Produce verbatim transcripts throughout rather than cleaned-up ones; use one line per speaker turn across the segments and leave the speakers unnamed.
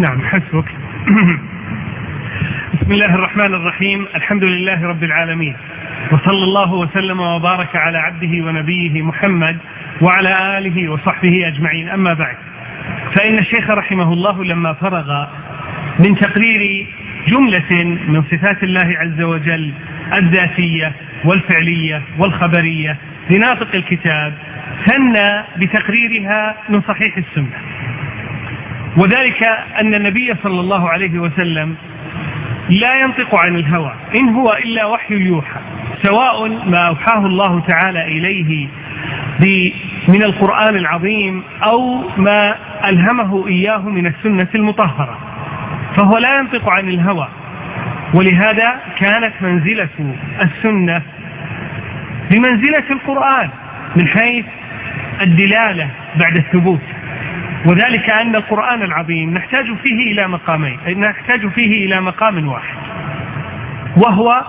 نعم حسبك. بسم الله الرحمن الرحيم. الحمد لله رب العالمين، وصلى الله وسلم وبارك على عبده ونبيه محمد وعلى آله وصحبه أجمعين. أما بعد، فإن الشيخ رحمه الله لما فرغ من تقرير جملة من صفات الله عز وجل الذاتية والفعلية والخبرية لناطق الكتاب، ثنى بتقريرها من صحيح السنة، وذلك أن النبي صلى الله عليه وسلم لا ينطق عن الهوى، إن هو إلا وحي يوحى، سواء ما أوحاه الله تعالى إليه من القرآن العظيم أو ما ألهمه إياه من السنة المطهرة، فهو لا ينطق عن الهوى. ولهذا كانت منزلة السنة بمنزلة القرآن من حيث الدلالة بعد الثبوت، وذلك أن القرآن العظيم نحتاج فيه إلى مقامين، نحتاج فيه إلى مقام واحد، وهو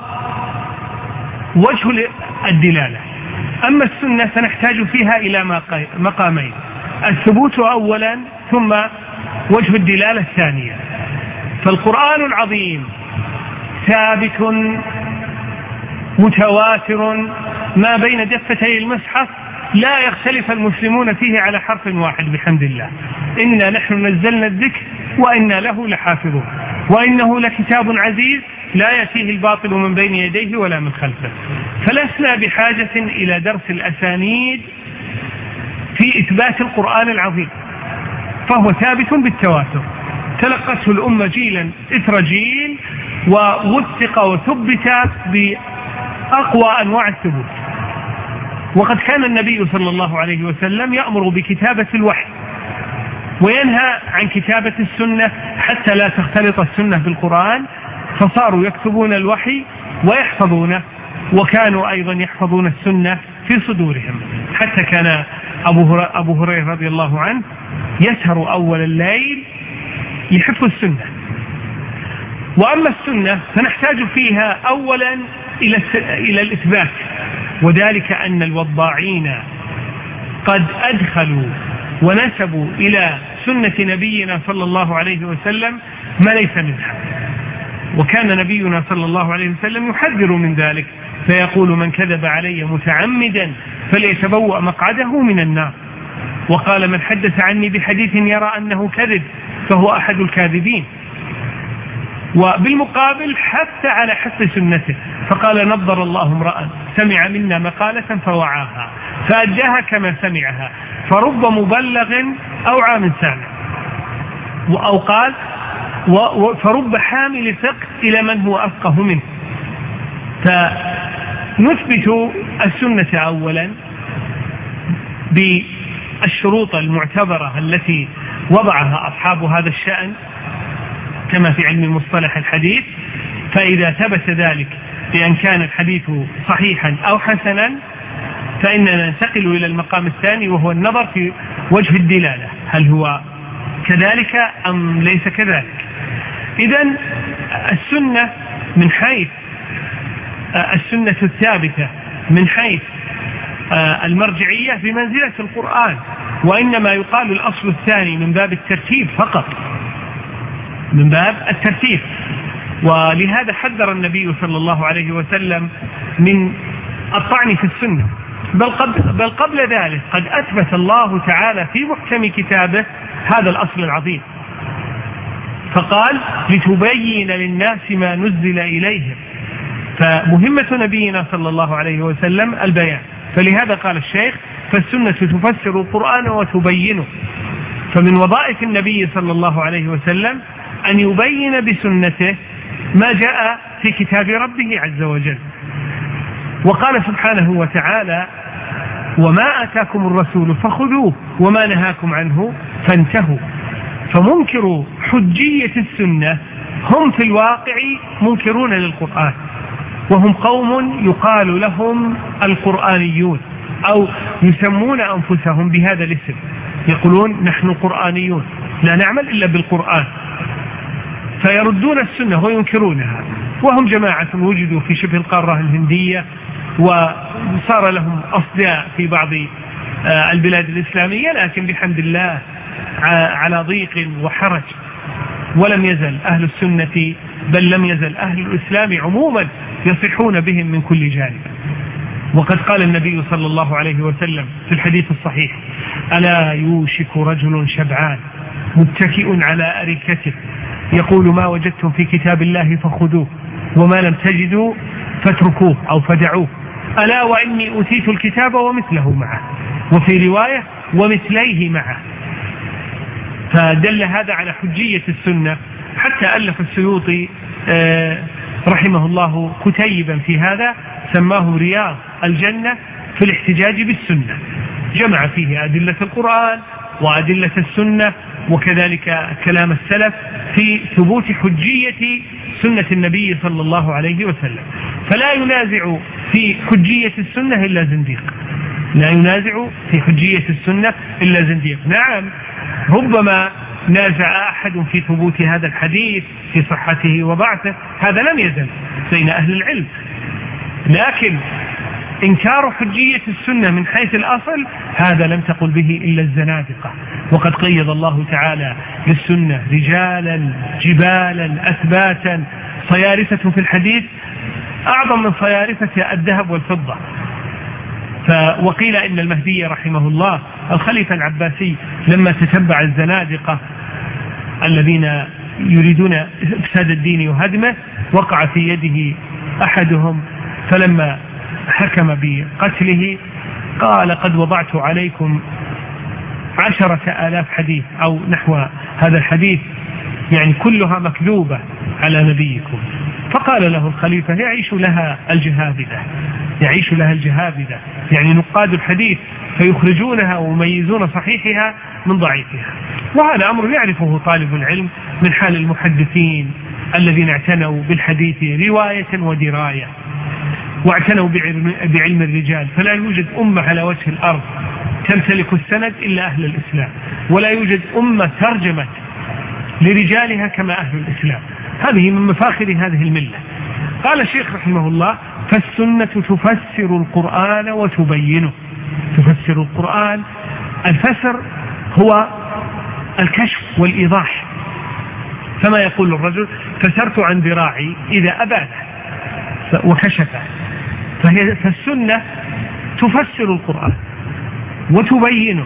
وجه الدلالة. أما السنة فنحتاج فيها إلى مقامين، الثبوت أولا ثم وجه الدلالة الثانية. فالقرآن العظيم ثابت متواتر ما بين دفتي المصحف، لا يختلف المسلمون فيه على حرف واحد بحمد الله. إنا نحن نزلنا الذكر وإنا له لحافظون، وإنه لكتاب عزيز لا يأتيه الباطل من بين يديه ولا من خلفه. فلسنا بحاجة إلى درس الأسانيد في إثبات القرآن العظيم، فهو ثابت بالتواتر، تلقته الأمة جيلا إثر جيل، ووثق وثبت بأقوى أنواع الثبوت. وقد كان النبي صلى الله عليه وسلم يأمر بكتابة الوحي وينهى عن كتابة السنة حتى لا تختلط السنة بالقرآن، فصاروا يكتبون الوحي ويحفظونه، وكانوا أيضا يحفظون السنة في صدورهم، حتى كان أبو هريرة رضي الله عنه يسهر أول الليل لحفظ السنة. وأما السنة فنحتاج فيها أولا إلى إلى الإثبات، وذلك أن الوضاعين قد أدخلوا ونسبوا إلى سنة نبينا صلى الله عليه وسلم ما ليس منها، وكان نبينا صلى الله عليه وسلم يحذر من ذلك، فيقول: من كذب علي متعمدا فليتبوأ مقعده من النار. وقال: من حدث عني بحديث يرى أنه كذب فهو أحد الكاذبين. وبالمقابل حث على حفظ سنته، فقال: نضر الله امرأ سمع منا مقالة فوعاها فأداها كما سمعها، فرب مبلغ أوعى من سامع. أو قال: فرب حامل فقه إلى من هو أفقه منه. فنثبت السنة أولا بالشروط المعتبرة التي وضعها أصحاب هذا الشأن كما في علم المصطلح الحديث، فإذا ثبت ذلك بأن كان الحديث صحيحا أو حسنا فإننا ننتقل إلى المقام الثاني، وهو النظر في وجه الدلالة، هل هو كذلك أم ليس كذلك. إذن السنة من حيث السنة الثابتة من حيث المرجعية بمنزلة القرآن، وإنما يقال الأصل الثاني من باب الترتيب فقط، من باب الترتيب. ولهذا حذر النبي صلى الله عليه وسلم من الطعن في السنة، بل قبل, بل قبل ذلك قد أثبت الله تعالى في محكم كتابه هذا الأصل العظيم، فقال: لتبين للناس ما نزل إليهم. فمهمة نبينا صلى الله عليه وسلم البيان، فلهذا قال الشيخ: فالسنة تفسر القرآن وتبينه. فمن وظائف النبي صلى الله عليه وسلم أن يبين بسنته ما جاء في كتاب ربه عز وجل. وقال سبحانه وتعالى: وما آتاكم الرسول فخذوه وما نهاكم عنه فانتهوا. فمنكر حجية السنة هم في الواقع منكرون للقرآن، وهم قوم يقال لهم القرآنيون، أو يسمون أنفسهم بهذا الاسم، يقولون: نحن قرآنيون لا نعمل إلا بالقرآن، فيردون السنة وينكرونها. وهم جماعة وجدوا في شبه القارة الهندية، وصار لهم أصداء في بعض البلاد الإسلامية، لكن بحمد الله على ضيق وحرج. ولم يزل أهل السنة بل لم يزل أهل الإسلام عموما يصحون بهم من كل جانب. وقد قال النبي صلى الله عليه وسلم في الحديث الصحيح: ألا يوشك رجل شبعان متكئ على أريكته يقول ما وجدتم في كتاب الله فخذوه وما لم تجدوا فاتركوه أو فدعوه، ألا وإني أوتيت الكتاب ومثله معه، وفي رواية ومثليه معه. فدل هذا على حجية السنة، حتى ألف السيوطي رحمه الله كتيبا في هذا سماه رياض الجنة في الاحتجاج بالسنة، جمع فيه أدلة القرآن وأدلة السنة وكذلك كلام السلف في ثبوت حجية سنة النبي صلى الله عليه وسلم. فلا ينازع في حجية السنة إلا زنديق، لا ينازع في حجية السنة إلا زنديق. نعم، ربما نازع أحد في ثبوت هذا الحديث في صحته وضعفه، هذا لم يزل بين أهل العلم، لكن إنكار حجية السنة من حيث الأصل هذا لم تقل به إلا الزنادقة. وقد قيض الله تعالى للسنة رجالا جبالا أثباتا صيارفة في الحديث أعظم من صيارفة الذهب والفضة. وقيل إن المهدي رحمه الله الخليفة العباسي لما تتبع الزنادقة الذين يريدون إفساد الدين وهدمه وقع في يده أحدهم، فلما حكم بقتله قال قد وضعت عليكم عشرة آلاف حديث أو نحو هذا الحديث، يعني كلها مكذوبة على نبيكم. فقال له الخليفة يعيش لها الجهابذة، يعيش لها الجهابذة يعني نقاد الحديث فيخرجونها ويميزون صحيحها من ضعيفها. وهذا أمر يعرفه طالب العلم من حال المحدثين الذين اعتنوا بالحديث رواية ودراية واعتنوا بعلم الرجال. فلا يوجد أمة على وجه الأرض تمتلك السند إلا أهل الإسلام، ولا يوجد أمة ترجمت لرجالها كما أهل الإسلام. هذه من مفاخر هذه الملة. قال الشيخ رحمه الله: فالسنة تفسر القرآن وتبينه. تفسر القرآن، الفسر هو الكشف والإيضاح، كما يقول الرجل فسرت عن ذراعي إذا أبان وكشفه. فهي فالسنة تفسر القرآن وتبينه،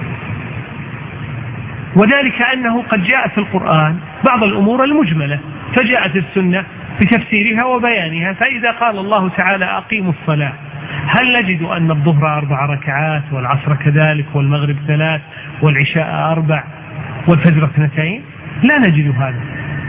وذلك أنه قد جاء في القرآن بعض الأمور المجملة، فجاءت السنة بتفسيرها وبيانها. فإذا قال الله تعالى أقيموا الصلاة، هل نجد أن الظهر أربع ركعات والعصر كذلك والمغرب ثلاث والعشاء أربع والفجر اثنتين؟ لا نجد هذا.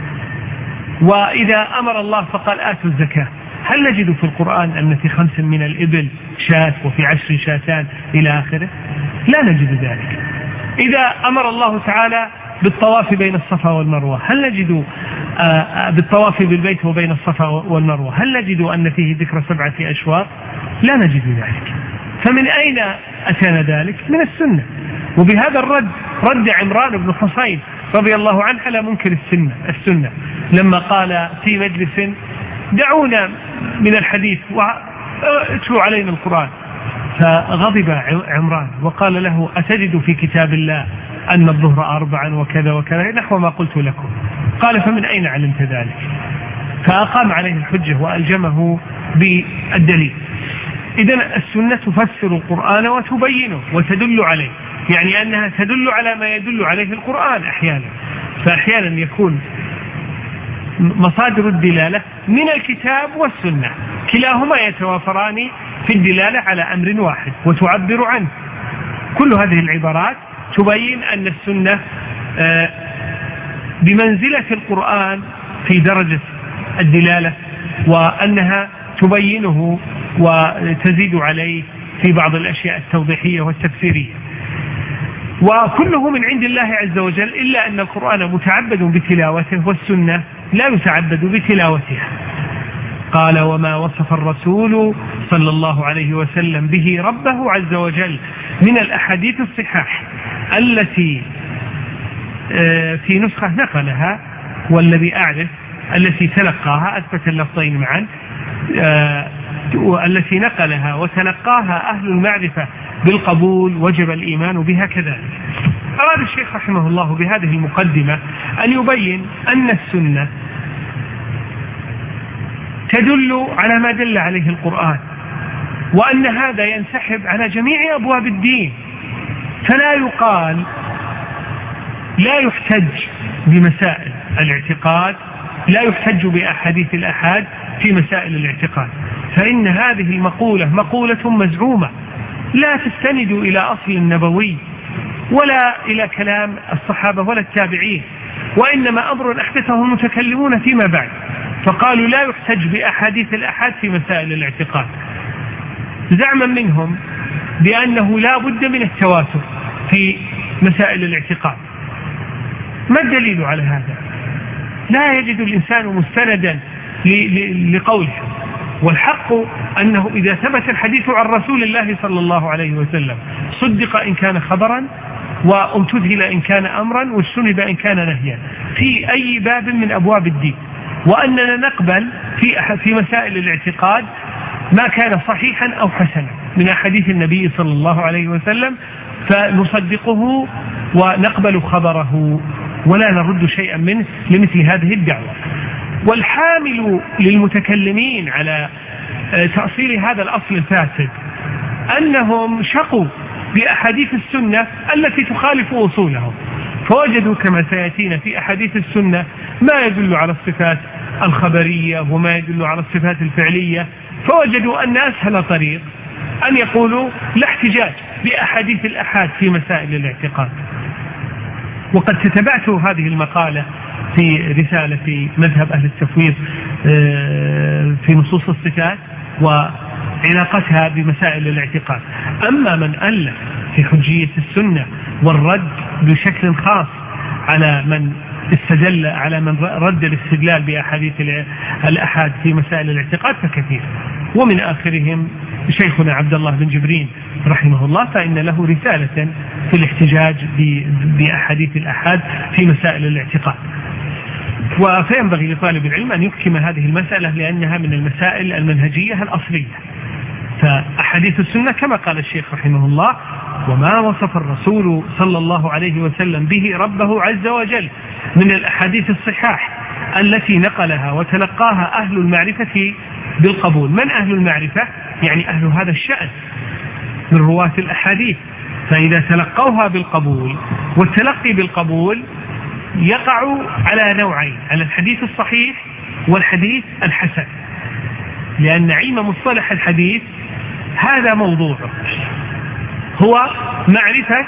وإذا أمر الله فقال آتوا الزكاة، هل نجد في القرآن أن في خمس من الإبل شاة وفي عشر شاتان إلى آخره؟ لا نجد ذلك. إذا أمر الله تعالى بالطواف بين الصفا والمروة، هل نجد بالطواف بالبيت وبين الصفا والمروة هل نجد أن فيه ذكر سبعة أشواط؟ لا نجد ذلك. فمن أين أتانا ذلك؟ من السنة. وبهذا الرد رد عمران بن حصين رضي الله عنه على منكر السنة السنة لما قال في مجلس دعونا من الحديث واتلوا علينا القرآن، فغضب عمران وقال له أتجد في كتاب الله أن الظهر أربعا وكذا وكذا نحو ما قلت لكم؟ قال فمن أين علمت ذلك؟ فأقام عليه الحجة وألجمه بالدليل. إذن السنة تفسر القرآن وتبينه وتدل عليه، يعني أنها تدل على ما يدل عليه القرآن أحيانا، فأحيانا يكون مصادر الدلالة من الكتاب والسنة، كلاهما يتوافران في الدلالة على أمر واحد وتعبر عنه. كل هذه العبارات تبين أن السنة بمنزلة القرآن في درجة الدلالة، وأنها تبينه وتزيد عليه في بعض الأشياء التوضيحية والتفسيرية. وكله من عند الله عز وجل، إلا أن القرآن متعبد بتلاوته والسنة لا يتعبد بتلاوتها. قال وما وصف الرسول صلى الله عليه وسلم به ربه عز وجل من الأحاديث الصحاح التي في نسخة نقلها والذي أعرف التي تلقاها أثبت اللفظين معا، التي نقلها وتلقاها أهل المعرفة بالقبول وجب الإيمان بها كذلك. أراد الشيخ رحمه الله بهذه المقدمة أن يبين أن السنة تدل على ما دل عليه القرآن، وأن هذا ينسحب على جميع أبواب الدين، فلا يقال لا يحتج بمسائل الاعتقاد، لا يحتج بأحاديث الأحاد في مسائل الاعتقاد، فإن هذه المقولة مقولة مزعومة لا تستند إلى أصل نبوي ولا إلى كلام الصحابة ولا التابعين، وإنما أمر أحدثه المتكلمون فيما بعد، فقالوا لا يحتج بأحاديث الأحاد في مسائل الاعتقاد، زعما منهم بأنه لا بد من التواتر في مسائل الاعتقاد. ما الدليل على هذا؟ لا يجد الإنسان مستندا لقوله، والحق أنه إذا ثبت الحديث عن رسول الله صلى الله عليه وسلم صدق إن كان خبرا، وامتثل إن كان أمرا، واجتنب إن كان نهيا في أي باب من أبواب الدين، وأننا نقبل في في مسائل الاعتقاد ما كان صحيحا أو حسنا من أحاديث النبي صلى الله عليه وسلم، فنصدقه ونقبل خبره ولا نرد شيئا منه لمثل هذه الدعوة. والحامل للمتكلمين على تأصيل هذا الأصل الفاسد أنهم شقوا بأحاديث السنة التي تخالف أصولهم، فوجدوا كما سيأتينا في أحاديث السنة ما يدل على الصفات الخبرية وما يدل على الصفات الفعلية، فوجدوا أن أسهل طريق أن يقولوا لا احتجاج بأحاديث الأحاد في مسائل الاعتقاد. وقد تتبعت هذه المقالة في رسالة في مذهب أهل التفويض في نصوص الصفات وعلاقتها بمسائل الاعتقاد. أما من ألف في حجية السنة والرد بشكل خاص على من استدل على من رد الاستدلال بأحاديث الأحاد في مسائل الاعتقاد فكثير، ومن آخرهم شيخنا عبد الله بن جبرين رحمه الله، فإن له رسالة في الاحتجاج بأحاديث الأحاد في مسائل الاعتقاد. وفينبغي لطالب العلم أن يحكم هذه المسألة لأنها من المسائل المنهجية الأصلية. فأحاديث السنة كما قال الشيخ رحمه الله: وما وصف الرسول صلى الله عليه وسلم به ربه عز وجل من الأحاديث الصحاح التي نقلها وتلقاها أهل المعرفة بالقبول. من أهل المعرفة؟ يعني أهل هذا الشأن من رواة الأحاديث، فإذا تلقوها بالقبول، والتلقي بالقبول يقع على نوعين: على الحديث الصحيح والحديث الحسن، لأن علم مصطلح الحديث هذا موضوع هو معرفة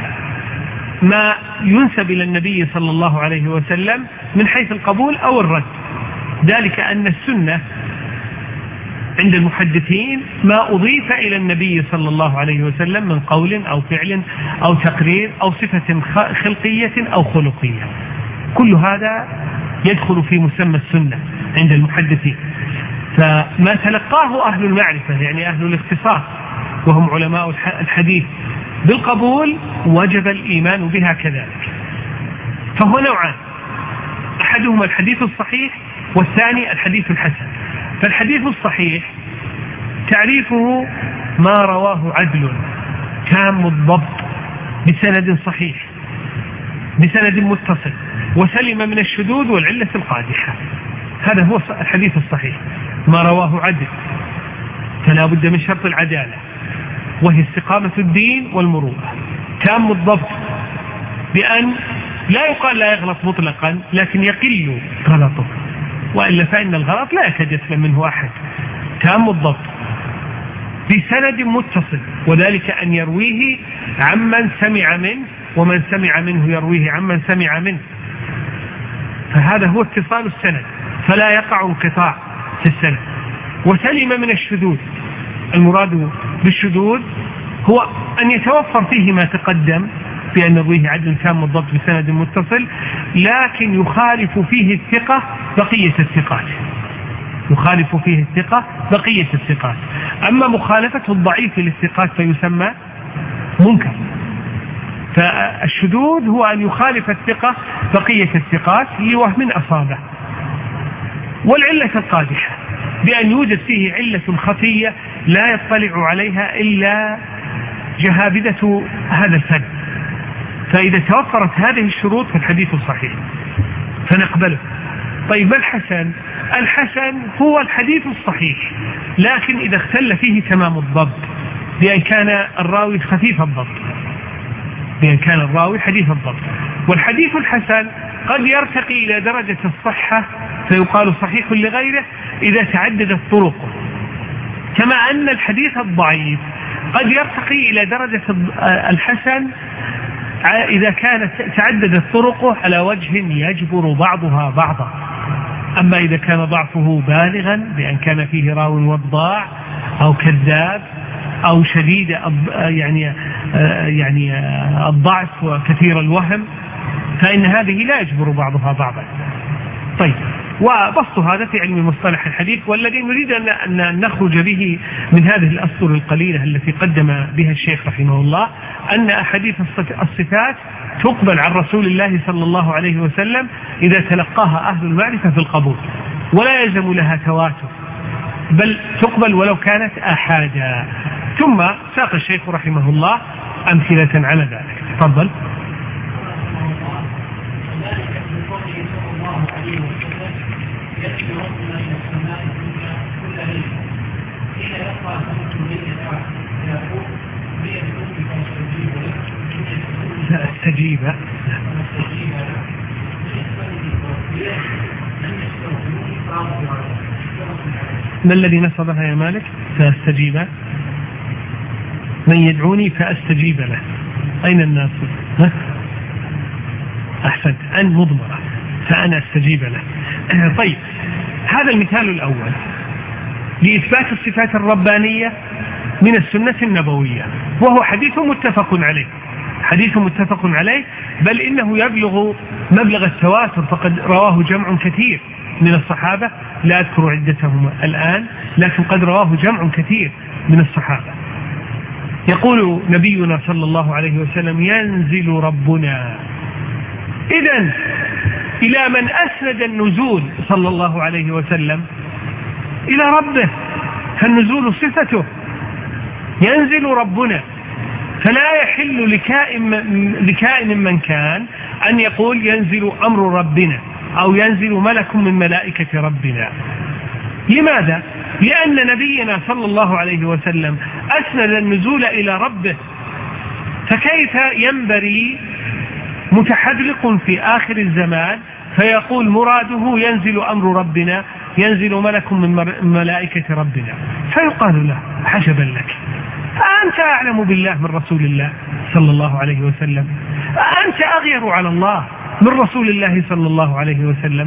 ما ينسب إلى النبي صلى الله عليه وسلم من حيث القبول أو الرد، ذلك أن السنة عند المحدثين ما أضيف إلى النبي صلى الله عليه وسلم من قول أو فعل أو تقرير أو صفة خلقية أو خلقية، كل هذا يدخل في مسمى السنة عند المحدثين. فما تلقاه أهل المعرفة يعني أهل الاختصاص وهم علماء الحديث بالقبول وجب الإيمان بها كذلك. فهو نوعان: أحدهما الحديث الصحيح والثاني الحديث الحسن. فالحديث الصحيح تعريفه ما رواه عدل تام الضبط بسند صحيح بسند متصل وسلم من الشذوذ والعلة القادحة، هذا هو الحديث الصحيح، ما رواه عدل، فلا بد من شرط العدالة وهي استقامة الدين والمروءة، تام الضبط بأن لا يقال لا يغلط مطلقا لكن يقل غلطه، وإلا فإن الغلط لا يكاد يسلم منه أحد. تام الضبط بسند متصل، وذلك أن يرويه عمن سمع منه ومن سمع منه يرويه عمن سمع منه، فهذا هو اتصال السند، فلا يقع انقطاع في السند. وسلم من الشذوذ، المراد بالشذوذ هو أن يتوفر فيه ما تقدم بأن يرويه عدل تام الضبط بسند متصل، لكن يخالف فيه الثقة بقية الثقات، يخالف فيه الثقة بقية الثقات. أما مخالفة الضعيف للثقات فيسمى منكر. فالشذوذ هو أن يخالف الثقة بقية الثقات لوهم أصابه. والعلة القادحة بأن يوجد فيه علة خفية لا يطلع عليها إلا جهابذة هذا الفن، فإذا توفرت هذه الشروط فالحديث صحيح فنقبله. طيب ما الحسن؟ الحسن هو الحديث الصحيح لكن إذا اختل فيه تمام الضبط، بأن كان الراوي خفيف الضبط، بأن كان الراوي حديث الضبط. والحديث الحسن قد يرتقي إلى درجة الصحة فيقال صحيح لغيره إذا تعددت طرقه، كما أن الحديث الضعيف قد يرتقي إلى درجة الحسن إذا كانت تعددت طرقه على وجه يجبر بعضها بعضا. أما إذا كان ضعفه بالغا بأن كان فيه راو وضاع أو كذاب أو شديد يعني يعني الضعف وكثير الوهم فإن هذه لا يجبر بعضها بعضا. طيب، وبسط هذا في علم مصطلح الحديث، والذي نريد أن نخرج به من هذه الأسطر القليلة التي قدم بها الشيخ رحمه الله أن أحاديث الصفات تقبل عن رسول الله صلى الله عليه وسلم إذا تلقاها أهل المعرفة في القبول، ولا يلزم لها تواتر، بل تقبل ولو كانت آحادا. ثم ساق الشيخ رحمه الله أمثلة على ذلك. تفضل. سأستجيب. ما الذي نصبها يا مالك؟ سأستجيب. من يدعوني فأستجيب له. أين الناس؟ ها؟ أحسنت، أن مضمرة فأنا أستجيب له. طيب، هذا المثال الأول لإثبات الصفات الربانية من السنة النبوية، وهو حديث متفق عليه، حديث متفق عليه، بل إنه يبلغ مبلغ التواتر، فقد رواه جمع كثير من الصحابة، لا أذكر عدتهم الآن، لكن قد رواه جمع كثير من الصحابة. يقول نبينا صلى الله عليه وسلم: ينزل ربنا. إذن إلى من أسند النزول صلى الله عليه وسلم؟ إلى ربه، فالنزول صفته. ينزل ربنا، فلا يحل لكائن لكائن من كان أن يقول ينزل أمر ربنا أو ينزل ملك من ملائكة ربنا. لماذا؟ لأن نبينا صلى الله عليه وسلم أسند النزول إلى ربه، فكيف ينبري متحدلق في آخر الزمان فيقول مراده ينزل أمر ربنا، ينزل ملك من ملائكة ربنا، فيقال له: حجبا لك، أنت أعلم بالله من رسول الله صلى الله عليه وسلم؟ أنت أغير على الله من رسول الله صلى الله عليه وسلم؟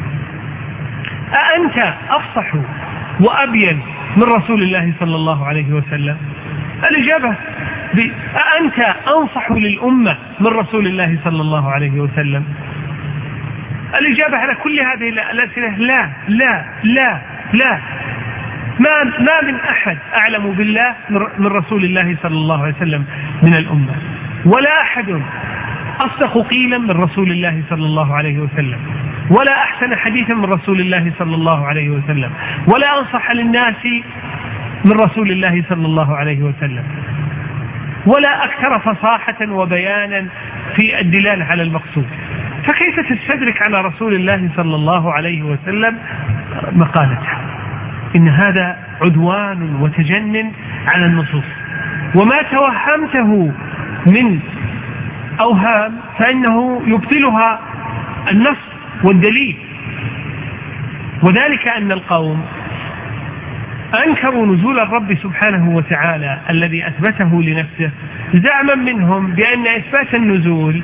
أنت أفصح وأبين من رسول الله صلى الله عليه وسلم؟ الإجابة: أنت أنصح للأمة من رسول الله صلى الله عليه وسلم؟ الإجابة على كل هذه الأسئلة: لا لا لا لا. ما ما من أحد أعلم بالله من رسول الله صلى الله عليه وسلم من الأمة، ولا أحد أصدق قيلا من رسول الله صلى الله عليه وسلم، ولا أحسن حديثا من رسول الله صلى الله عليه وسلم، ولا أنصح للناس من رسول الله صلى الله عليه وسلم، ولا أكثر فصاحة وبيانا في الدلالة على المقصود. فكيف تستدرك على رسول الله صلى الله عليه وسلم مقالته؟ إن هذا عدوان وتجنن على النصوص، وما توهمته من أوهام فإنه يبطلها النص والدليل. وذلك أن القوم أنكروا نزول الرب سبحانه وتعالى الذي أثبته لنفسه، زعما منهم بأن إثبات النزول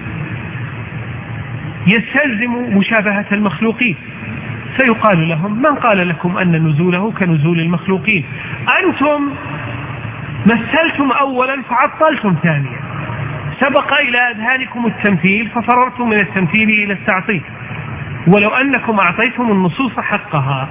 يستلزم مشابهة المخلوقين، فيقال لهم: من قال لكم أن نزوله كنزول المخلوقين؟ أنتم مثلتم أولا فعطلتم ثانيا، سبق إلى أذهانكم التمثيل ففررتم من التمثيل إلى التعطيل. ولو أنكم أعطيتم النصوص حقها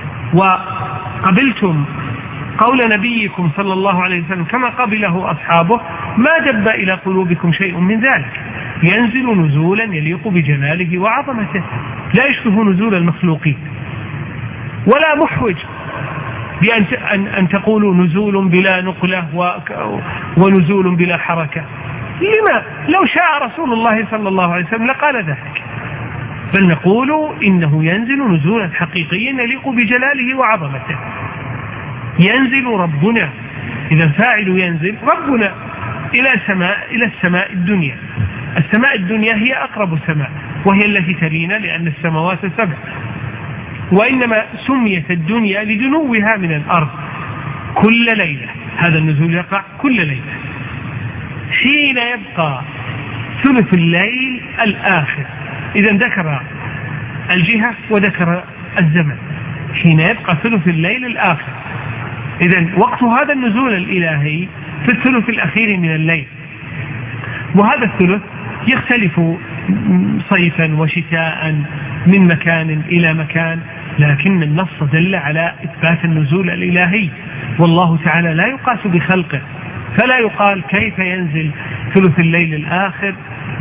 وقبلتم قول نبيكم صلى الله عليه وسلم كما قبله أصحابه ما دب إلى قلوبكم شيء من ذلك. ينزل نزولا يليق بجلاله وعظمته، لا يشبه نزول المخلوقين، ولا محوج بأن أن تقولوا نزول بلا نقلة ونزول بلا حركة. لما لو شاء رسول الله صلى الله عليه وسلم لقال ذلك، بل نقول إنه ينزل نزولا حقيقيا يليق بجلاله وعظمته. ينزل ربنا، إذا الفاعل ينزل ربنا إلى سماء إلى السماء الدنيا. السماء الدنيا هي أقرب سماء وهي التي تلينا لأن السماوات سبع، وإنما سميت الدنيا لدنوها من الأرض كل ليلة. هذا النزول يقع كل ليلة حين يبقى ثلث الليل الآخر. إذا ذكر الجهة وذكر الزمن، حين يبقى ثلث الليل الآخر. إذا وقت هذا النزول الإلهي في الثلث الأخير من الليل، وهذا الثلث يختلف صيفا وشتاء من مكان إلى مكان، لكن النص دل على إثبات النزول الإلهي، والله تعالى لا يقاس بخلقه، فلا يقال كيف ينزل ثلث الليل الآخر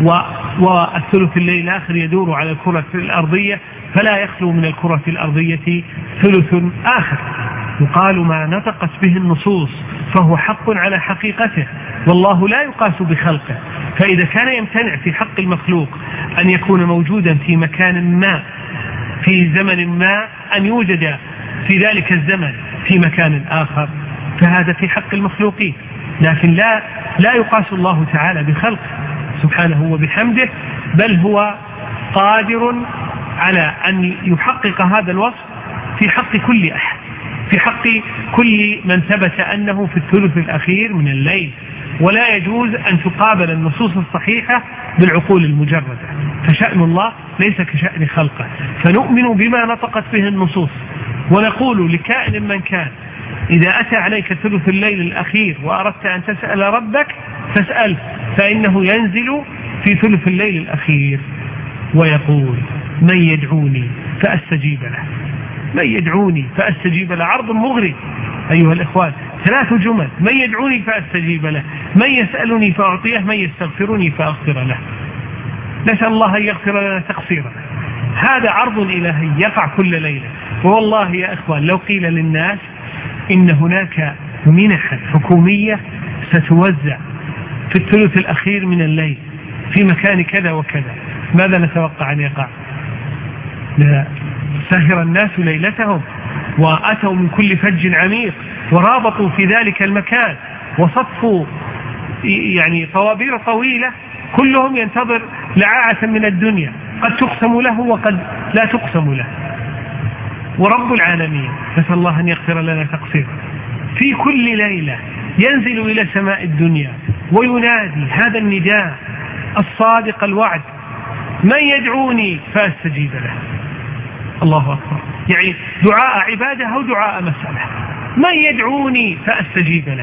والثلث الليل الآخر يدور على الكرة الأرضية فلا يخلو من الكرة الأرضية ثلث آخر. يقال ما نطقت به النصوص فهو حق على حقيقته، والله لا يقاس بخلقه. فإذا كان يمتنع في حق المخلوق أن يكون موجودا في مكان ما في زمن ما أن يوجد في ذلك الزمن في مكان آخر، فهذا في حق المخلوقين، لكن لا لا يقاس الله تعالى بخلقه سبحانه وبحمده، بل هو قادر على أن يحقق هذا الوصف في حق كل أحد، في حق كل من ثبت أنه في الثلث الأخير من الليل. ولا يجوز أن تقابل النصوص الصحيحة بالعقول المجردة، فشأن الله ليس كشأن خلقه. فنؤمن بما نطقت به النصوص، ونقول لكائن من كان إذا أتى عليك ثلث الليل الأخير وأردت أن تسأل ربك فاسأل، فإنه ينزل في ثلث الليل الأخير ويقول من يدعوني فأستجيب له. من يدعوني فأستجيب له عرض مغري أيها الإخوان، ثلاث جمل: من يدعوني فأستجيب له، من يسألني فأعطيه، من يستغفرني فأغفر له. نسأل الله أن يغفر لنا تقصيرا. هذا عرض إلهي يقع كل ليلة. والله يا إخوان لو قيل للناس إن هناك منحا حكومية ستوزع في الثلث الأخير من الليل في مكان كذا وكذا، ماذا نتوقع أن يقع؟ سهر الناس ليلتهم وأتوا من كل فج عميق ورابطوا في ذلك المكان وصفوا يعني طوابير طويلة، كلهم ينتظر لعاعة من الدنيا قد تقسم له وقد لا تقسم له. ورب العالمين نسأل الله أن يغفر لنا تقصيرا في كل ليلة ينزل إلى سماء الدنيا وينادي هذا النداء الصادق الوعد: من يدعوني فأستجيب له. الله أكبر، يعني دعاء عبادة أو دعاء مسألة. من يدعوني فأستجيب له.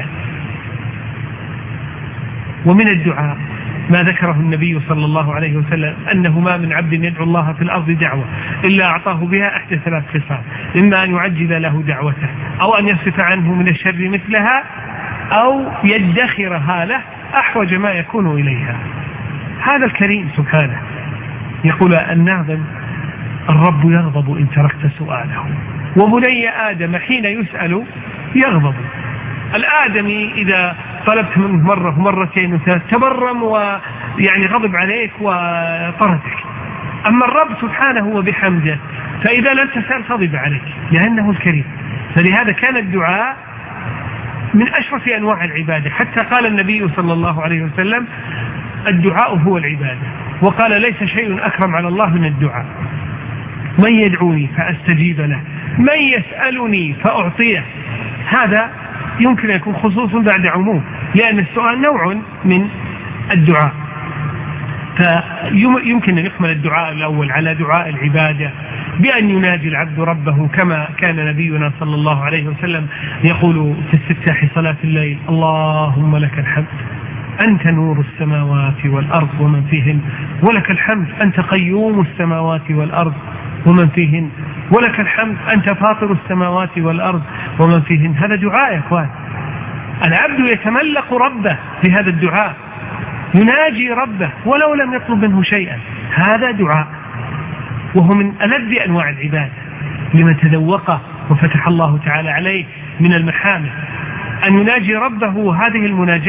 ومن الدعاء ما ذكره النبي صلى الله عليه وسلم أنه ما من عبد يدعو الله في الأرض دعوة إلا أعطاه بها إحدى ثلاث خصال: إما أن يعجل له دعوته، أو أن يصف عنه من الشر مثلها، أو يدخرها له أحوج ما يكون إليها. هذا الكريم سبحانه يقول الناظم: الرب يغضب إن تركت سؤاله، وبني آدم حين يسأل يغضب. الآدمي إذا طلبت منه مرة ومرتين تبرم ويعني غضب عليك وطردك، أما الرب سبحانه وبحمده فإذا لم تسأل غضب عليك لأنه الكريم. فلهذا كان الدعاء من أشرف أنواع العبادة، حتى قال النبي صلى الله عليه وسلم: الدعاء هو العبادة. وقال: ليس شيء أكرم على الله من الدعاء. من يدعوني فأستجيب له، من يسألني فأعطيه. هذا يمكن أن يكون خصوص بعد عموم، لأن السؤال نوع من الدعاء، فيمكن أن يحمل الدعاء الأول على دعاء العبادة بأن ينادي العبد ربه، كما كان نبينا صلى الله عليه وسلم يقول في استفتاح صلاة الليل: اللهم لك الحمد أنت نور السماوات والأرض ومن فيهن، ولك الحمد أنت قيوم السماوات والأرض ومن فيهن، ولك الحمد أنت فاطر السماوات والأرض ومن فيهن. هذا دعاء يا أخوان. العبد يتملق ربه في هذا الدعاء، يناجي ربه ولو لم يطلب منه شيئا. هذا دعاء، وهو من ألذ أنواع العبادة لمن تذوقه وفتح الله تعالى عليه من المحامد، أن يناجي ربه هذه المناجاة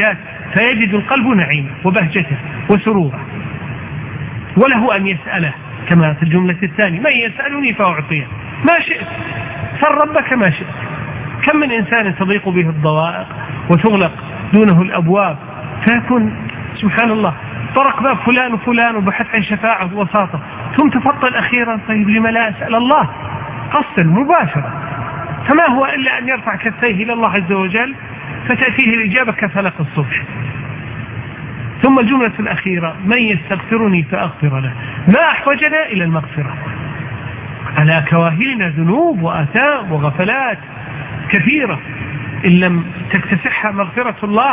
فيجد القلب نعيمه وبهجته وسروره، وله أن يسأله كما في الجملة الثانية: من يسألني فأعطيه ما شئت، سل ربك ما شئت. كم من إنسان تضيق به الضوائق وتغلق دونه الأبواب، فيكون سبحان الله طرق باب فلان وفلان وبحث عن شفاعة ووساطة، ثم تفضل أخيرا: طيب لما لا أسأل الله قصدا مباشرة؟ فما هو إلا أن يرفع كفيه إلى الله عز وجل فتأتيه الإجابة كفلق الصبح. ثم الجملة الأخيرة: من يستغفرني فأغفر له، ما أحوجنا إلى المغفرة. على كواهلنا ذنوب وآثام وغفلات كثيرة، إن لم تكتسحها مغفرة الله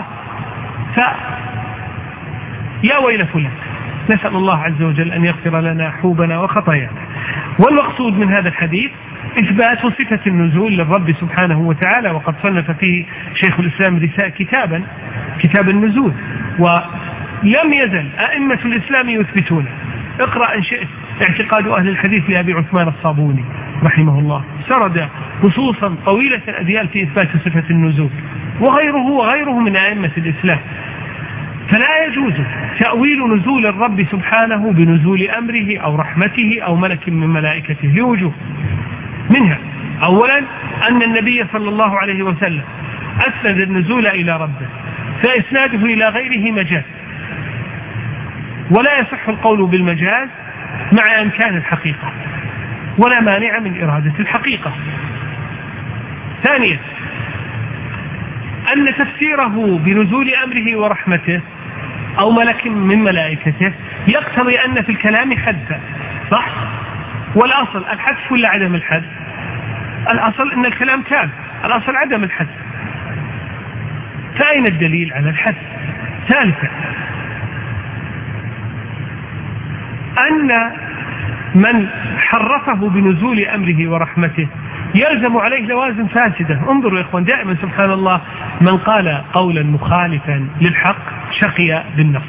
فيا ويل فلان. نسأل الله عز وجل أن يغفر لنا حوبنا وخطايانا. والمقصود من هذا الحديث إثبات صفة النزول للرب سبحانه وتعالى، وقد صنف فيه شيخ الإسلام رسالة كتابا كتاب النزول، ولم يزل أئمة الإسلام يثبتون. اقرأ إن شئت اعتقاد أهل الحديث لأبي عثمان الصابوني رحمه الله، سرد نصوصا طويلة الأديال في إثبات صفة النزول، وغيره وغيره من أئمة الإسلام. فلا يجوز تأويل نزول الرب سبحانه بنزول أمره أو رحمته أو ملك من ملائكته لوجوه. منها أولا أن النبي صلى الله عليه وسلم أسند النزول إلى ربه، فإسناده إلى غيره مجاز، ولا يصح القول بالمجاز مع أمكان الحقيقة، ولا مانع من إرادة الحقيقة. ثانيا أن تفسيره بنزول أمره ورحمته أو ملك من ملائكته يقتضي أن في الكلام حذفا، صح؟ والأصل الحذف ولا عدم الحذف؟ الأصل أن الكلام تام، الأصل عدم الحذف، فأين الدليل على الحذف؟ ثالثا أن من حرفه بنزول أمره ورحمته يلزم عليه لوازم فاسدة. انظروا يا إخوان، دائما سبحان الله من قال قولا مخالفا للحق شقي بالنص.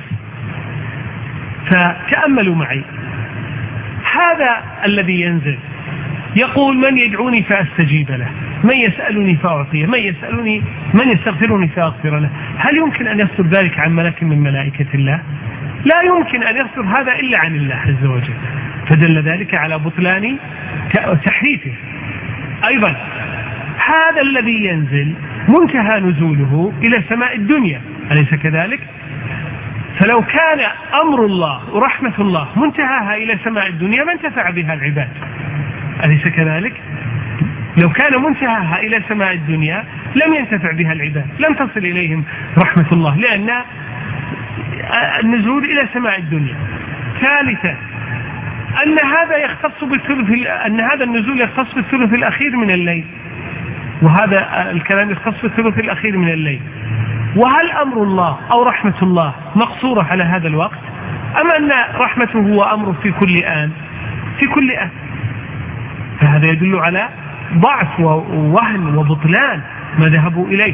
فتأملوا معي، هذا الذي ينزل يقول: من يدعوني فأستجيب له، من يسألني فأعطيه، من يسألني من يستغفرني فأغفر له. هل يمكن أن يصدر ذلك عن ملك من ملائكة الله؟ لا يمكن أن يصدر هذا إلا عن الله عز وجل، فدل ذلك على بطلان تحريفه. أيضا هذا الذي ينزل منتهى نزوله إلى سماء الدنيا، أليس كذلك؟ فلو كان أمر الله ورحمة الله منتهاها إلى سماء الدنيا ما انتفع بها العباد، أليس كذلك؟ لو كان منتهاها إلى سماء الدنيا لم ينتفع بها العباد، لم تصل إليهم رحمة الله، لأن النزول إلى سماء الدنيا. ثالثا أن هذا يختص بالثلث، أن هذا النزول يختص بالثلث الأخير من الليل، وهذا الكلام يختص بالثلث الأخير من الليل. وهل أمر الله أو رحمة الله مقصورة على هذا الوقت، أم أن رحمته وأمره في كل آن في كل آن؟ فهذا يدل على ضعف ووهن وبطلان ما ذهبوا إليه.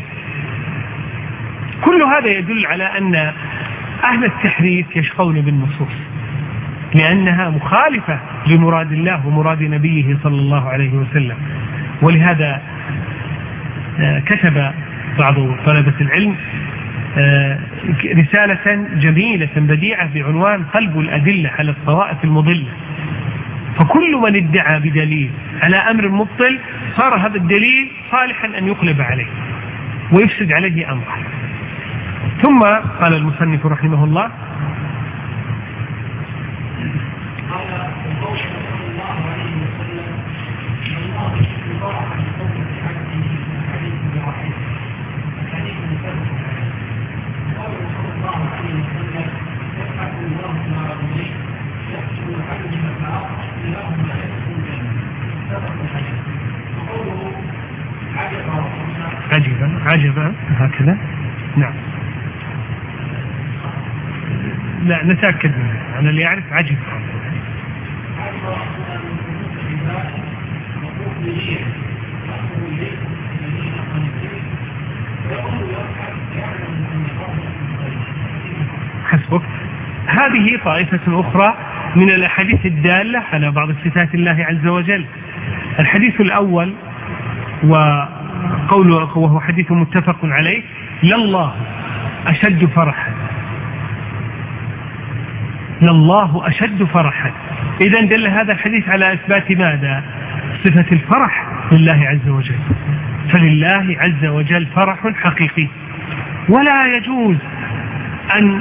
كل هذا يدل على أن أهل التحريف يشقون بالنصوص، لأنها مخالفة لمراد الله ومراد نبيه صلى الله عليه وسلم. ولهذا كتب بعض طلبة العلم رسالة جميلة بديعة بعنوان قلب الأدلة على الطوائف المضلة. فكل من ادعى بدليل على أمر مبطل صار هذا الدليل صالحا أن يقلب عليه ويفسد عليه أمره. ثم قال المصنف رحمه الله: عجبا عجبا هكذا. نعم، لا نتأكد منه، أنا اللي أعرف عجب. حسبك. هذه طائفة أخرى من الأحاديث الدالة على بعض صفات الله عز وجل. الحديث الأول وقوله وهو حديث متفق عليه: لله أشد فرحا، لله أشد فرحا. إذن دل هذا الحديث على إثبات ماذا؟ صفة الفرح لله عز وجل. فلله عز وجل فرح حقيقي، ولا يجوز أن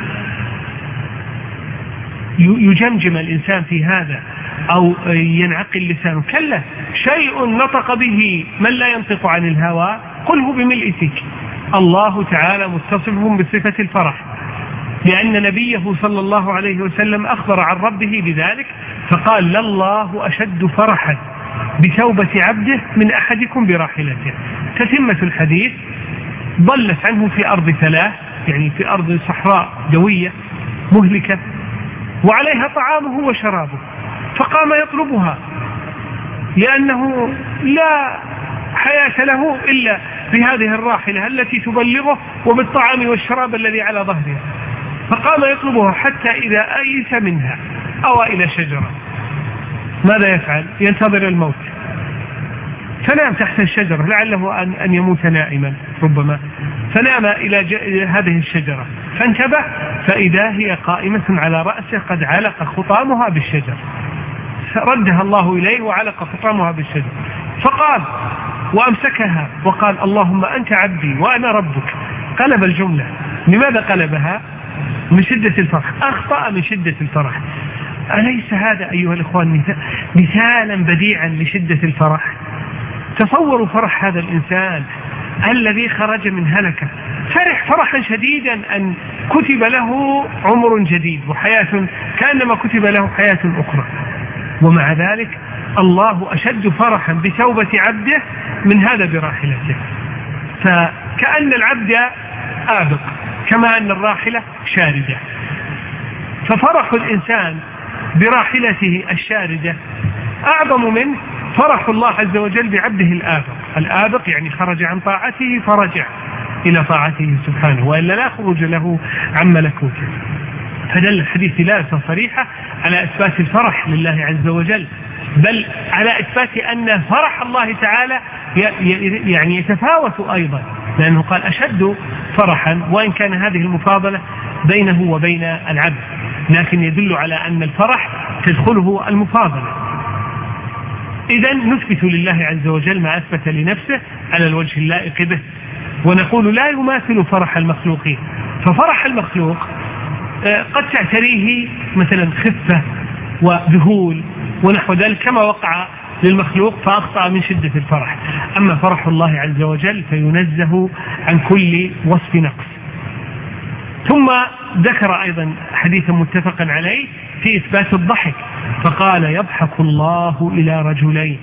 يجمجم الإنسان في هذا أو ينعقل لسانه. كلا، شيء نطق به من لا ينطق عن الهوى قله بملء فيك. الله تعالى متصف بصفة الفرح، لأن نبيه صلى الله عليه وسلم أخبر عن ربه بذلك فقال: لله أشد فرحا بتوبة عبده من أحدكم براحلته. تتمة الحديث: ضلت عنه في أرض ثلاث، يعني في أرض صحراء دوية مهلكة وعليها طعامه وشرابه، فقام يطلبها لأنه لا حياة له إلا بهذه الراحلة التي تبلغه وبالطعام والشراب الذي على ظهرها، فقام يطلبها حتى إذا أيس منها أو إلى شجرة. ماذا يفعل؟ ينتظر الموت، فنام تحت الشجرة لعله أن, أن يموت نائما ربما، فنام إلى هذه الشجرة فانتبه فإذا هي قائمة على رأسه قد علق خطامها بالشجر، ردها الله إليه وعلق خطامها بالشجر، فقال وأمسكها وقال: اللهم أنت عبدي وأنا ربك. قلب الجملة. لماذا قلبها؟ من شدة الفرح، أخطأ من شدة الفرح. أليس هذا أيها الإخوان مثالا بديعا لشدة الفرح؟ تصوروا فرح هذا الإنسان الذي خرج من هلكة، فرح فرحا شديدا أن كتب له عمر جديد وحياة كأنما كتب له حياة أخرى، ومع ذلك الله أشد فرحا بتوبة عبده من هذا براحلته. فكأن العبد آبق كما أن الراحلة شاردة، ففرح الإنسان براحلته الشاردة أعظم من فرح الله عز وجل بعبده الآبق. الآبق يعني خرج عن طاعته فرجع إلى طاعته سبحانه، وإلا لا خروج له عن ملكوته. فدل الحديث دلالة صريحة على إثبات الفرح لله عز وجل، بل على إثبات أن فرح الله تعالى يعني يتفاوت أيضا، لأنه قال أشد فرحا، وإن كان هذه المفاضلة بينه وبين العبد، لكن يدل على أن الفرح تدخله المفاضلة. إذن نثبت لله عز وجل ما أثبت لنفسه على الوجه اللائق به، ونقول لا يماثل فرح المخلوقين. ففرح المخلوق قد تعتريه مثلا خفة وذهول ونحو ذلك كما وقع للمخلوق فأخطأ من شدة الفرح. أما فرح الله عز وجل فينزه عن كل وصف نقص. ثم ذكر أيضا حديثا متفقا عليه في إثبات الضحك، فقال: يضحك الله إلى رجلين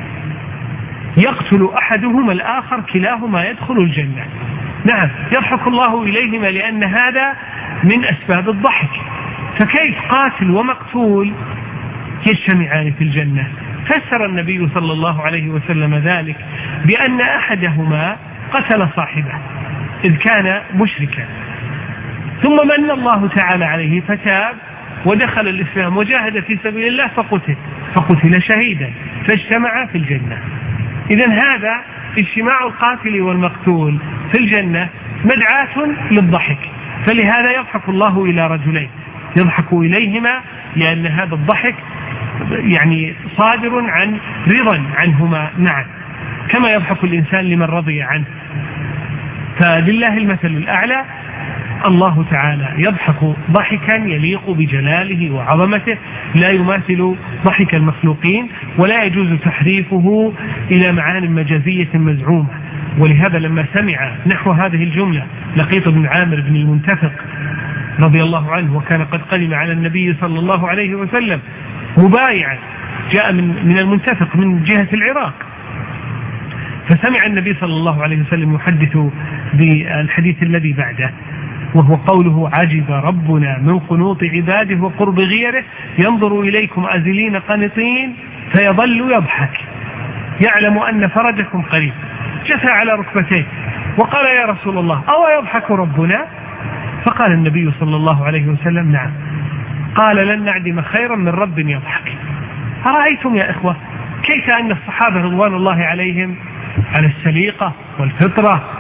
يقتل أحدهما الآخر كلاهما يدخل الجنة. نعم، يضحك الله إليهما لأن هذا من أسباب الضحك، فكيف قاتل ومقتول يجتمعان في الجنة؟ فسر النبي صلى الله عليه وسلم ذلك بأن أحدهما قتل صاحبه إذ كان مشركا، ثم من الله تعالى عليه فتاب ودخل الإسلام وجاهد في سبيل الله فقتل فقتل شهيدا فاجتمع في الجنة. إذن هذا اجتماع القاتل والمقتول في الجنة مدعاة للضحك، فلهذا يضحك الله إلى رجلين يضحك إليهما لأن هذا الضحك يعني صادر عن رضا عنهما معا، كما يضحك الإنسان لمن رضي عنه. فلله المثل الأعلى، الله تعالى يضحك ضحكا يليق بجلاله وعظمته لا يماثل ضحك المخلوقين، ولا يجوز تحريفه إلى معان مجازية مزعومة. ولهذا لما سمع نحو هذه الجملة لقيط بن عامر بن المنتفق رضي الله عنه، وكان قد قدم على النبي صلى الله عليه وسلم مبايعا، جاء من من المنتفق من جهة العراق، فسمع النبي صلى الله عليه وسلم يحدث بالحديث الذي بعده، وهو قوله: عجب ربنا من قنوط عباده وقرب غيره ينظر إليكم أزلين قنطين فيظل يضحك يعلم أن فرجكم قريب. جثى على ركبتيه وقال: يا رسول الله، أو يضحك ربنا؟ فقال النبي صلى الله عليه وسلم: نعم. قال: لن نعدم خيرا من رب يضحك. أرأيتم يا إخوة كيف أن الصحابة رضوان الله عليهم على السليقة والفطرة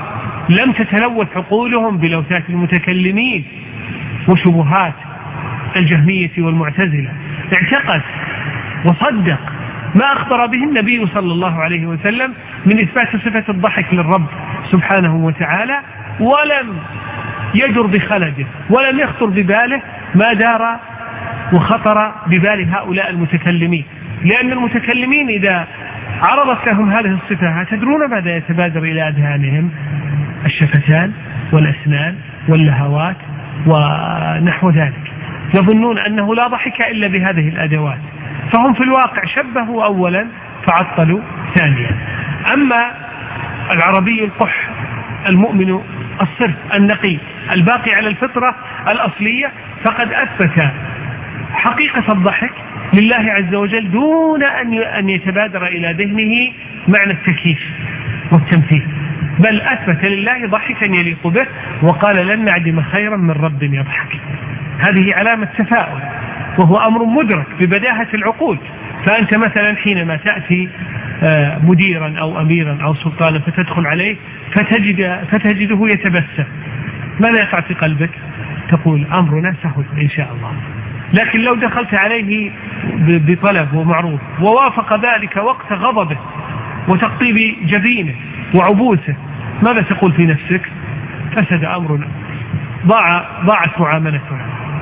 لم تتلوث عقولهم بلوثات المتكلمين وشبهات الجهمية والمعتزلة، اعتقد وصدق ما أخبر به النبي صلى الله عليه وسلم من إثبات صفة الضحك للرب سبحانه وتعالى، ولم يجر بخلده ولم يخطر بباله ما دار وخطر ببال هؤلاء المتكلمين. لأن المتكلمين إذا عرضت لهم هذه الصفة تدرون ماذا يتبادر إلى أذهانهم؟ الشفتان والأسنان واللهوات ونحو ذلك، يظنون أنه لا ضحك إلا بهذه الأدوات، فهم في الواقع شبهوا أولا فعطلوا ثانيا. أما العربي القح المؤمن الصرف النقي الباقي على الفطرة الأصلية فقد أثبت حقيقة الضحك لله عز وجل دون أن يتبادر إلى ذهنه معنى التكييف والتمثيل، بل أثبت لله ضحكا يليق به وقال لن نعدم خيرا من رب يضحك. هذه علامة تفاؤل وهو أمر مدرك ببداهة العقول. فأنت مثلا حينما تأتي مديرا أو أميرا أو سلطانا فتدخل عليه فتجد فتجده يتبسم، ماذا يقع في قلبك؟ تقول أمرنا سهل إن شاء الله. لكن لو دخلت عليه بطلب ومعروف ووافق ذلك وقت غضبه وتقطيب جبينه وعبوسه، ماذا تقول في نفسك؟ فسد أمرنا، ضاع ضاعت معاملتنا.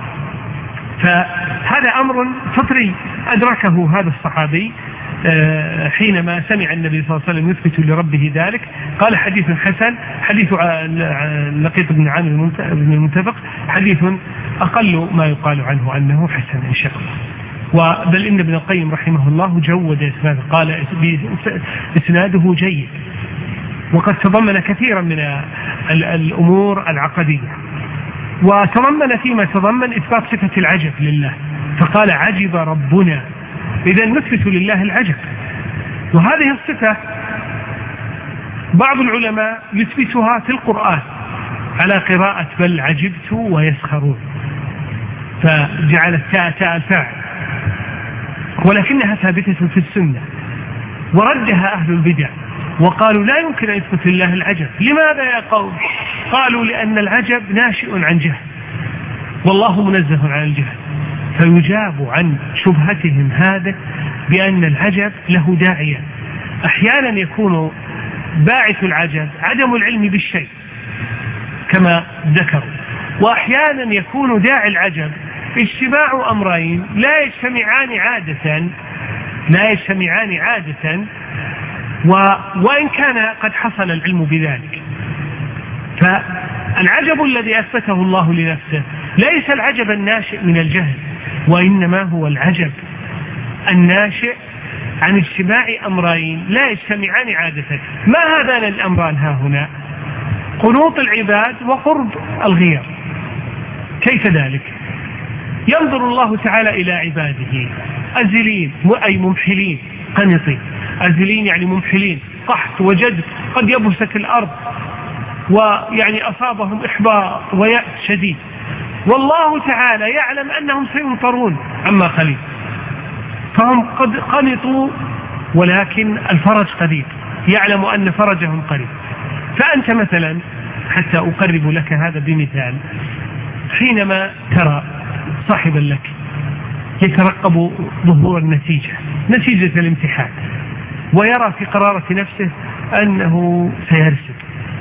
فهذا أمر فطري أدركه هذا الصحابي حينما سمع النبي صلى الله عليه وسلم يثبت لربه ذلك. قال حديث حسن، حديث لقيط بن عامر بن المنتفق حديث أقل ما يقال عنه أنه حسن إن شاء الله. وبل إن ابن القيم رحمه الله جود إسناده، قال إسناده جيد، وقد تضمن كثيرا من الأمور العقدية، وتضمن فيما تضمن إثبات صفة العجب لله، فقال عجب ربنا، إذا نثبت لله العجب. وهذه الصفة بعض العلماء يثبتها في القرآن على قراءة بل عجبت ويسخرون، فجعل التاء تاء الفاعل، ولكنها ثابتة في السنة، وردها أهل البدع وقالوا لا يمكن أن يثبت لله العجب. لماذا يا قوم؟ قالوا لأن العجب ناشئ عن جهل والله منزه عن الجهل، فيجاب عن شبهتهم هذا بأن العجب له داعية. أحيانا يكون باعث العجب عدم العلم بالشيء كما ذكروا، وأحيانا يكون داعي العجب اجتماع أمرين لا يجتمعان عادة لا يجتمعان عادة و... وإن كان قد حصل العلم بذلك. فالعجب الذي أثبته الله لنفسه ليس العجب الناشئ من الجهل، وإنما هو العجب الناشئ عن اجتماع أمرين لا يجتمعان عادة. ما هذان الأمران ها هنا؟ قنوط العباد وقرب الغير. كيف ذلك؟ ينظر الله تعالى إلى عباده أزلين أي ممحلين قنطين، أزلين يعني ممحلين، قحط وجد، قد يبست الأرض ويعني أصابهم إحباط ويأس شديد، والله تعالى يعلم أنهم سيمطرون عما قليل، فهم قد قنطوا ولكن الفرج قريب، يعلم أن فرجهم قريب. فأنت مثلا، حتى أقرب لك هذا بمثال، حينما ترى صاحبا لك يترقب ظهور النتيجة نتيجة الامتحان ويرى في قرارة نفسه أنه سيرسب،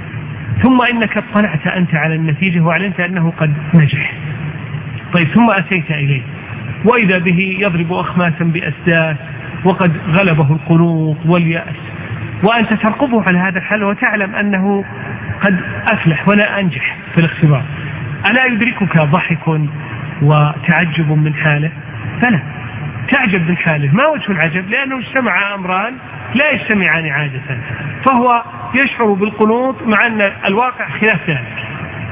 ثم إنك اطلعت أنت على النتيجة وعلمت أنه قد نجح، طيب ثم أتيت إليه وإذا به يضرب أخماسا بأسداس وقد غلبه القنوط واليأس، وأنت ترقبه على هذا الحال وتعلم أنه قد أفلح ولا أنجح في الاختبار، ألا يدركك ضحك وتعجب من حاله؟ فلا، تعجب من حاله. ما وجه العجب؟ لأنه اجتمع أمران لا يجتمعان عادة، فهو يشعر بالقنوط مع أن الواقع خلاف ذلك.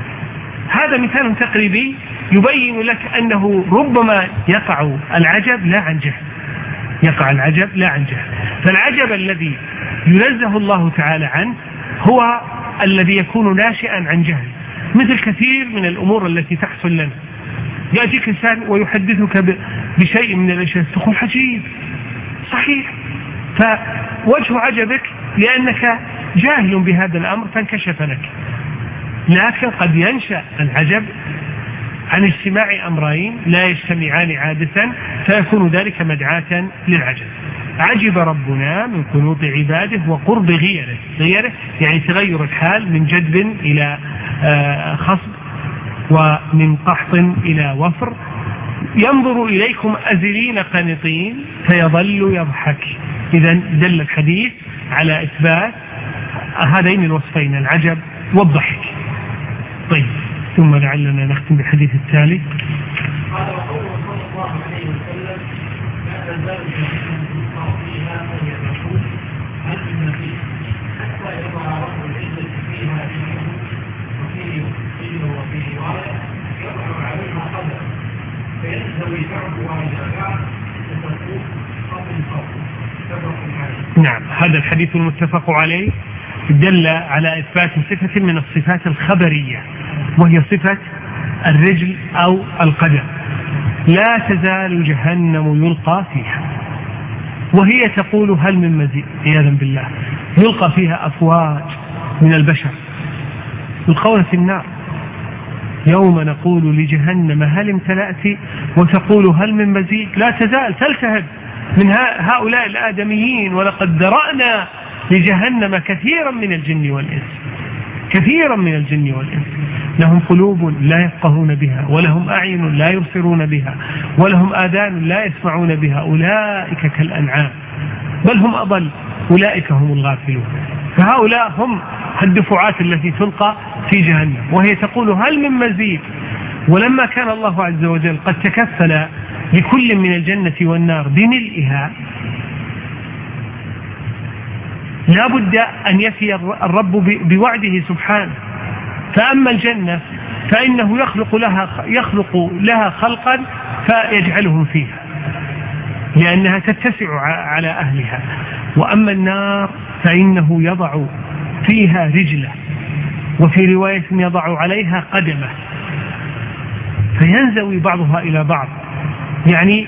هذا مثال تقريبي يبين لك أنه ربما يقع العجب لا عن جهل، يقع العجب لا عن جهل. فالعجب الذي ينزه الله تعالى عنه هو الذي يكون ناشئا عن جهل، مثل كثير من الأمور التي تحصل لنا. يأتيك إنسان ويحدثك بشيء من الأشياء تقول عجيب، صحيح، فوجه عجبك لأنك جاهل بهذا الأمر فانكشف لك، لكن قد ينشأ العجب عن اجتماع أمرين لا يجتمعان عادة فيكون ذلك مدعاة للعجب. عجب ربنا من قنوط عباده وقرب غيره، غيره يعني تغير الحال من جدب إلى خصب ومن قحط إلى وفر، ينظر إليكم أزلين قانطين فيظل يضحك. إذا دل الحديث على إثبات هذين الوصفين، العجب والضحك. طيب، ثم لعلنا نختم بالحديث التالي.
قال وقوله صلى الله عليه وسلم لا تزال جهنم تلقى فيها من يقول هل من نبي حتى يضع رب العزة فيها رجله وفيه قيل وفيه رواية يضع عليها قدر فينزوي كعبها إلى بعد فتكون قبل قبل متفق عليه.
نعم، هذا الحديث المتفق عليه دل على إثبات صفة من الصفات الخبرية وهي صفة الرجل أو القدم. لا تزال جهنم يلقى فيها، وهي تقول هل من مزيد، عياذا بالله. يلقى فيها أفواج من البشر يلقون في النار. يوم نقول لجهنم هل امتلأت وتقول هل من مزيد. لا تزال تلتهب من هؤلاء الآدميين. ولقد ذرأنا لجهنم كثيرا من الجن والإنس، كثيرا من الجن والإنس، لهم قلوب لا يفقهون بها، ولهم أعين لا يبصرون بها، ولهم آذان لا يسمعون بها، أولئك كالأنعام بل هم أضل، أولئك هم الغافلون. فهؤلاء هم الدفعات التي تلقى في جهنم، وهي تقول هل من مزيد. ولما كان الله عز وجل قد تكفل لكل من الجنة والنار بملئها، لا بد أن يفي الرب بوعده سبحانه. فأما الجنة فإنه يخلق لها, يخلق لها خلقا فيجعلهم فيها لأنها تتسع على أهلها. وأما النار فإنه يضع فيها رجله، وفي رواية يضع عليها قدمه فينزوي بعضها إلى بعض، يعني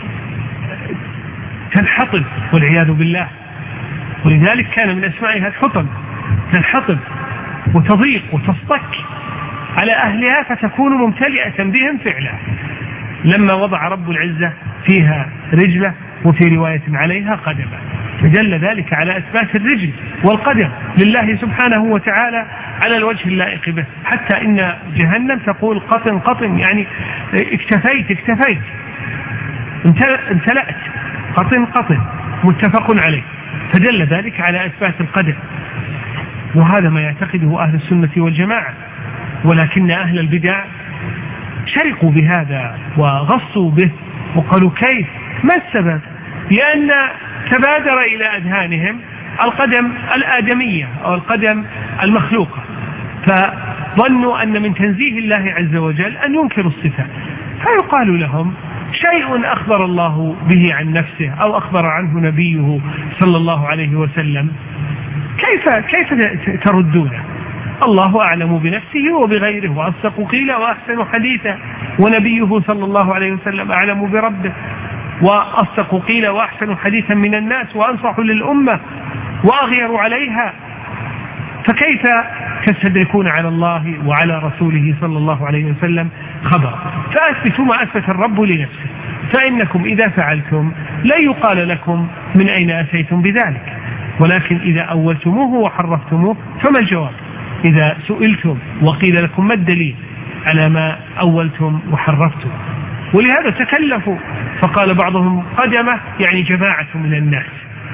تنحطب والعياذ بالله. ولذلك كان من أسمائها الحطب، تنحطب وتضيق وتصطك على أهلها فتكون ممتلئة بهم فعلا. لما وضع رب العزة فيها رجلة وفي رواية عليها قدمة، فدل ذلك على إثبات الرجل والقدم لله سبحانه وتعالى على الوجه اللائق به. حتى إن جهنم تقول قطن قطن، يعني اكتفيت اكتفيت امتلأت، قطن قطن، متفق عليه. فدل ذلك على إثبات القدر، وهذا ما يعتقده أهل السنة والجماعة. ولكن أهل البدع شرقوا بهذا وغصوا به وقالوا كيف، ما السبب؟ لأن تبادر إلى أذهانهم القدم الآدمية أو القدم المخلوقة، فظنوا أن من تنزيه الله عز وجل أن ينكروا الصفات. فيقال لهم شيء أخبر الله به عن نفسه أو أخبر عنه نبيه صلى الله عليه وسلم، كيف كيف تردونه؟ الله أعلم بنفسه وبغيره، وأصدق قيلا وأحسن حديثا، ونبيه صلى الله عليه وسلم أعلم بربه وأصدق قيلا وأحسن حديثا من الناس، وأنصح للأمة وأغير عليها. فكيف تستدركون على الله وعلى رسوله صلى الله عليه وسلم خبر؟ فأثبتوا ما أثبت الرب لنفسه، فإنكم إذا فعلتم لا يقال لكم من أين أتيتم بذلك، ولكن إذا أولتموه وحرفتموه فما الجواب؟ إذا سئلتم وقيل لكم ما الدليل على ما أولتم وحرفتم؟ ولهذا تكلفوا، فقال بعضهم قدمه يعني جماعة من الناس،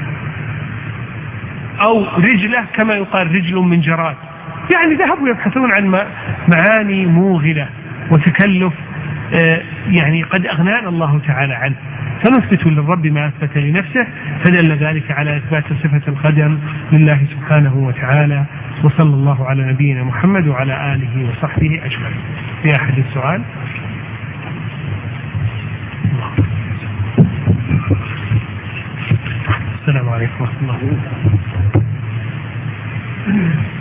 أو رجله كما يقال رجل من جراد، يعني ذهبوا يبحثون عن معاني موغلة وتكلف يعني قد أغنانا الله تعالى عنه. فنثبت للرب ما أثبت لنفسه، فدل ذلك على إثبات صفة القدم لله سبحانه وتعالى. وصلى الله على نبينا محمد وعلى آله وصحبه أجمعين. في أحد السؤال؟ السلام عليكم ورحمة الله.